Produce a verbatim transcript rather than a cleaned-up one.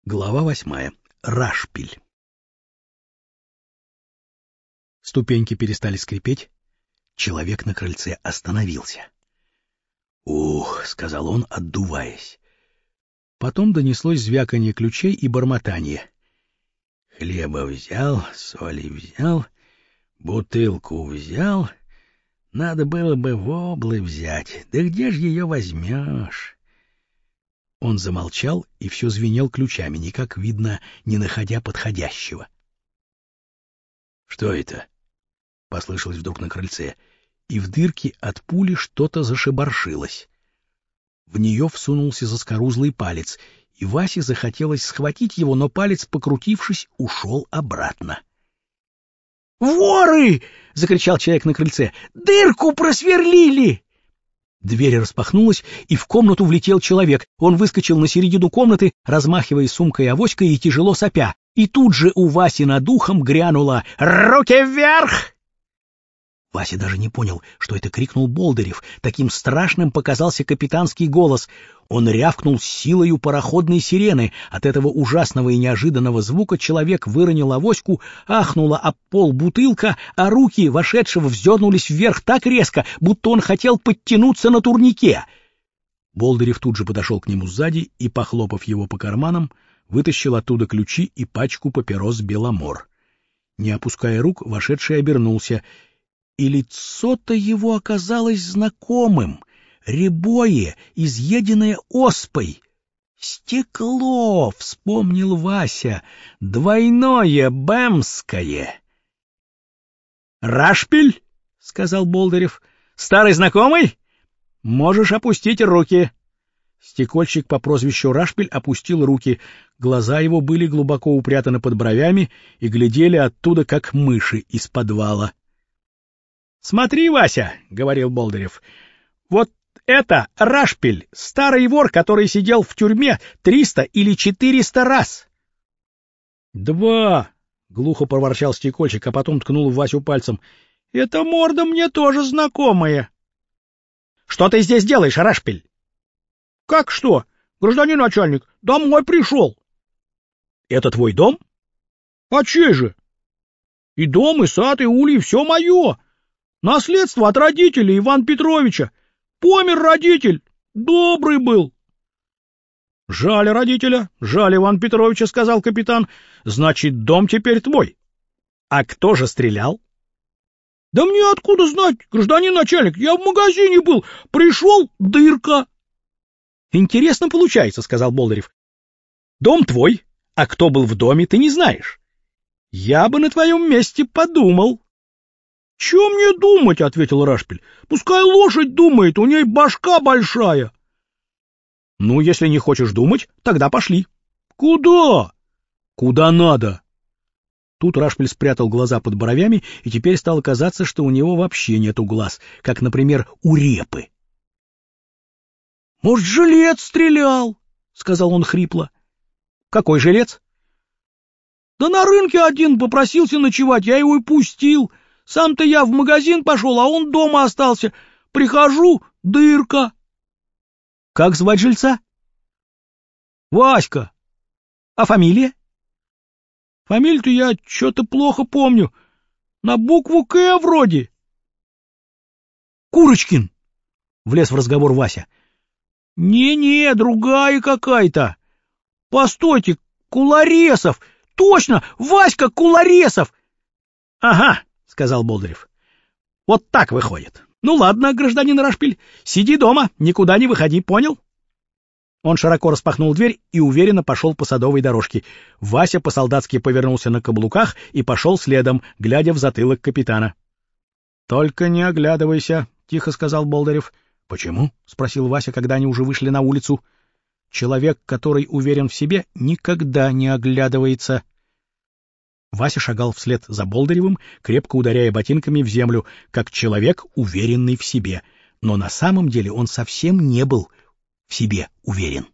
Глава восьмая. Рашпиль. Ступеньки перестали скрипеть. Человек на крыльце остановился. «Ух!» — сказал он, отдуваясь. Потом донеслось звяканье ключей и бормотание. «Хлеба взял, соли взял, бутылку взял. Надо было бы воблы взять. Да где ж ее возьмешь?» Он замолчал и все звенел ключами, никак видно, не находя подходящего. «Что это?» — послышалось вдруг на крыльце, и в дырке от пули что-то зашебаршилось. В нее всунулся заскорузлый палец, и Васе захотелось схватить его, но палец, покрутившись, ушел обратно. «Воры!» — закричал человек на крыльце. «Дырку просверлили!» Дверь распахнулась, и в комнату влетел человек. Он выскочил на середину комнаты, размахивая сумкой-авоськой и тяжело сопя. И тут же у Васи над ухом грянуло «Руки вверх!». Вася даже не понял, что это крикнул Болдырев. Таким страшным показался капитанский голос. Он рявкнул с силою пароходной сирены. От этого ужасного и неожиданного звука человек выронил авоську, ахнула об пол бутылка, а руки вошедшего вздернулись вверх так резко, будто он хотел подтянуться на турнике. Болдырев тут же подошел к нему сзади и, похлопав его по карманам, вытащил оттуда ключи и пачку папирос «Беломор». Не опуская рук, вошедший обернулся, и лицо-то его оказалось знакомым, рябое, изъеденное оспой. «Стекло!» — вспомнил Вася, — «двойное бэмское!» «Рашпиль?» — сказал Болдырев. «Старый знакомый? Можешь опустить руки». Стекольщик по прозвищу Рашпиль опустил руки. Глаза его были глубоко упрятаны под бровями и глядели оттуда, как мыши из подвала. «Смотри, Вася, — говорил Болдырев, — вот это Рашпиль, старый вор, который сидел в тюрьме триста или четыреста раз». «Два!» — глухо проворчал стекольщик, а потом ткнул в Васю пальцем. «Эта морда мне тоже знакомая». «Что ты здесь делаешь, Рашпиль?» «Как что? Гражданин начальник, домой пришел». «Это твой дом?» «А чей же? И дом, и сад, и ульи — все мое. Наследство от родителей Ивана Петровича. Помер родитель, добрый был». «Жаль родителя, жаль Ивана Петровича, — сказал капитан. — Значит, дом теперь твой. А кто же стрелял?» «Да мне откуда знать, гражданин начальник, я в магазине был, пришел — дырка». «Интересно получается, — сказал Болдырев. — Дом твой, а кто был в доме, ты не знаешь. Я бы на твоем месте подумал». — Чего мне думать? — ответил Рашпиль. — Пускай лошадь думает, у ней башка большая. — Ну, если не хочешь думать, тогда пошли. — Куда? — Куда надо. Тут Рашпиль спрятал глаза под бровями, и теперь стало казаться, что у него вообще нету глаз, как, например, у репы. — Может, жилец стрелял? — сказал он хрипло. — Какой жилец? — Да на рынке один попросился ночевать, я его и пустил. Сам-то я в магазин пошел, а он дома остался. Прихожу — дырка. — Как звать жильца? — Васька. — А фамилия? — Фамилию-то я что-то плохо помню. На букву «К» вроде. — Курочкин! — влез в разговор Вася. Не — Не-не, другая какая-то. — Постойте, Куларесов! Точно, Васька Куларесов! — Ага, — сказал Болдырев. — Вот так выходит. Ну ладно, гражданин Рашпиль, сиди дома, никуда не выходи, понял? Он широко распахнул дверь и уверенно пошел по садовой дорожке. Вася по-солдатски повернулся на каблуках и пошел следом, глядя в затылок капитана. — Только не оглядывайся, — тихо сказал Болдырев. — Почему? — спросил Вася, когда они уже вышли на улицу. — Человек, который уверен в себе, никогда не оглядывается. Вася шагал вслед за Болдыревым, крепко ударяя ботинками в землю, как человек, уверенный в себе. Но на самом деле он совсем не был в себе уверен.